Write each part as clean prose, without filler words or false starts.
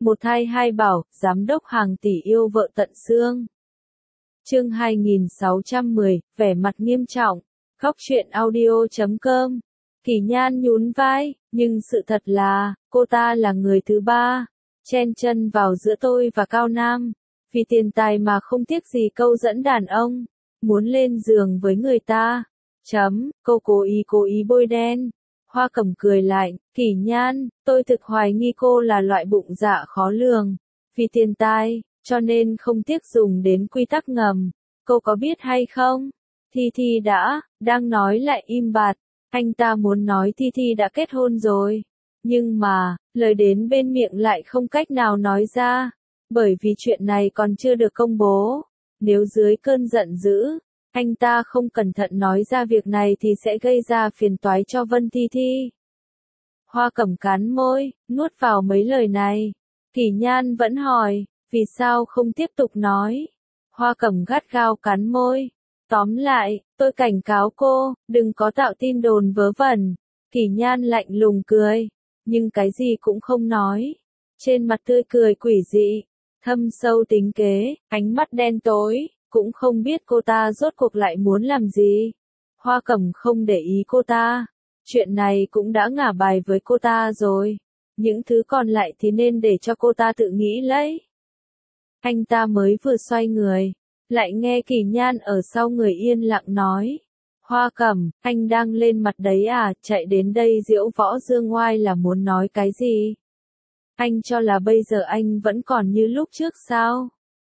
Một thai hai bảo, giám đốc hàng tỷ yêu vợ tận xương. Chương 2610, vẻ mặt nghiêm trọng. Góc truyện audio.com. Kỳ Nhan nhún vai, nhưng sự thật là, cô ta là người thứ ba, chen chân vào giữa tôi và Cao Nam. Vì tiền tài mà không tiếc gì câu dẫn đàn ông, muốn lên giường với người ta. Cô cố ý bôi đen. Hoa Cẩm cười lại, Kỳ Nhan, tôi thực hoài nghi cô là loại bụng dạ khó lường. Vì tiền tài, cho nên không tiếc dùng đến quy tắc ngầm. Cô có biết hay không? Thi đang nói lại im bặt. Anh ta muốn nói Thi đã kết hôn rồi. Nhưng mà, lời đến bên miệng lại không cách nào nói ra. Bởi vì chuyện này còn chưa được công bố. Nếu dưới cơn giận dữ, anh ta không cẩn thận nói ra việc này thì sẽ gây ra phiền toái cho Vân Thi. Hoa Cẩm cắn môi, nuốt vào mấy lời này. Kỳ Nhan vẫn hỏi, vì sao không tiếp tục nói? Hoa Cẩm gắt gao cắn môi. Tóm lại, tôi cảnh cáo cô, đừng có tạo tin đồn vớ vẩn. Kỳ Nhan lạnh lùng cười, nhưng cái gì cũng không nói. Trên mặt tươi cười quỷ dị, thâm sâu tính kế, ánh mắt đen tối, cũng không biết cô ta rốt cuộc lại muốn làm gì. Hoa Cẩm không để ý cô ta. Chuyện này cũng đã ngả bài với cô ta rồi. Những thứ còn lại thì nên để cho cô ta tự nghĩ lấy. Anh ta mới vừa xoay người, lại nghe Kỳ Nhan ở sau người yên lặng nói. Hoa Cẩm, anh đang lên mặt đấy à, chạy đến đây diễu võ dương ngoai là muốn nói cái gì? Anh cho là bây giờ anh vẫn còn như lúc trước sao?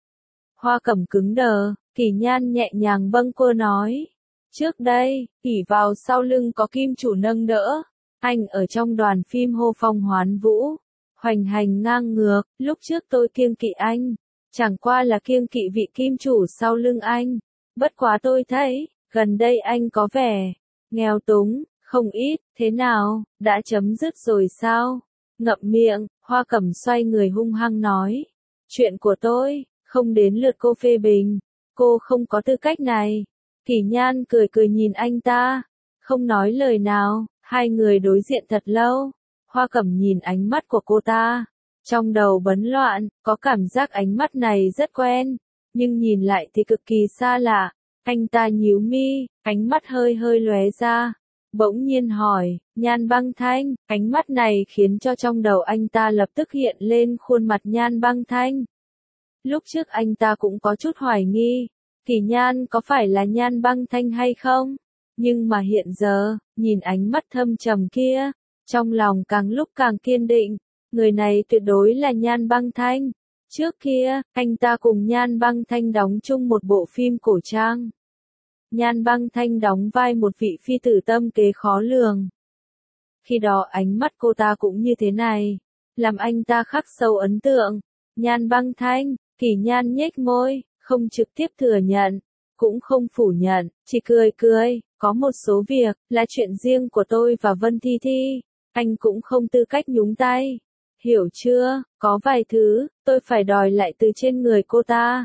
Hoa Cẩm cứng đờ, Kỳ Nhan nhẹ nhàng bâng quơ nói. Trước đây, ỷ vào sau lưng có kim chủ nâng đỡ, anh ở trong đoàn phim hô phong hoán vũ, hoành hành ngang ngược, lúc trước tôi kiêng kỵ anh, chẳng qua là kiêng kỵ vị kim chủ sau lưng anh. Bất quá tôi thấy, gần đây anh có vẻ nghèo túng, không ít, thế nào, đã chấm dứt rồi sao? Ngậm miệng, Hoa Cẩm xoay người hung hăng nói. Chuyện của tôi, không đến lượt cô phê bình, cô không có tư cách này. Kỳ Nhan cười nhìn anh ta, không nói lời nào, hai người đối diện thật lâu. Hoa Cẩm nhìn ánh mắt của cô ta, trong đầu bấn loạn, có cảm giác ánh mắt này rất quen, nhưng nhìn lại thì cực kỳ xa lạ. Anh ta nhíu mi, ánh mắt hơi lóe ra, bỗng nhiên hỏi, Nhan Băng Thanh, ánh mắt này khiến cho trong đầu anh ta lập tức hiện lên khuôn mặt Nhan Băng Thanh. Lúc trước anh ta cũng có chút hoài nghi, Kỳ Nhan có phải là Nhan Băng Thanh hay không? Nhưng mà hiện giờ, nhìn ánh mắt thâm trầm kia, trong lòng càng lúc càng kiên định, người này tuyệt đối là Nhan Băng Thanh. Trước kia, anh ta cùng Nhan Băng Thanh đóng chung một bộ phim cổ trang. Nhan Băng Thanh đóng vai một vị phi tử tâm kế khó lường. Khi đó ánh mắt cô ta cũng như thế này, làm anh ta khắc sâu ấn tượng. Nhan Băng Thanh, Kỳ Nhan nhếch môi, không trực tiếp thừa nhận, cũng không phủ nhận, chỉ cười, có một số việc, là chuyện riêng của tôi và Vân Thi, anh cũng không tư cách nhúng tay. Hiểu chưa, có vài thứ, tôi phải đòi lại từ trên người cô ta.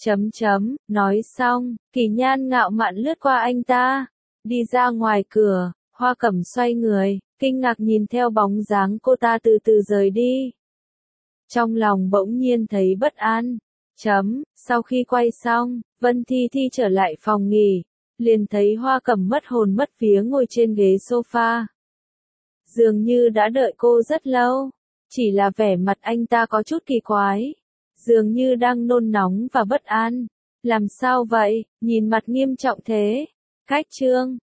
Nói xong, Kỳ Nhan ngạo mạn lướt qua anh ta, đi ra ngoài cửa. Hoa Cẩm xoay người, kinh ngạc nhìn theo bóng dáng cô ta từ từ rời đi. Trong lòng bỗng nhiên thấy bất an. Sau khi quay xong, Vân Thi trở lại phòng nghỉ, liền thấy Hoa Cẩm mất hồn mất vía ngồi trên ghế sofa. Dường như đã đợi cô rất lâu, chỉ là vẻ mặt anh ta có chút kỳ quái, dường như đang nôn nóng và bất an. Làm sao vậy, nhìn mặt nghiêm trọng thế? Khách trương,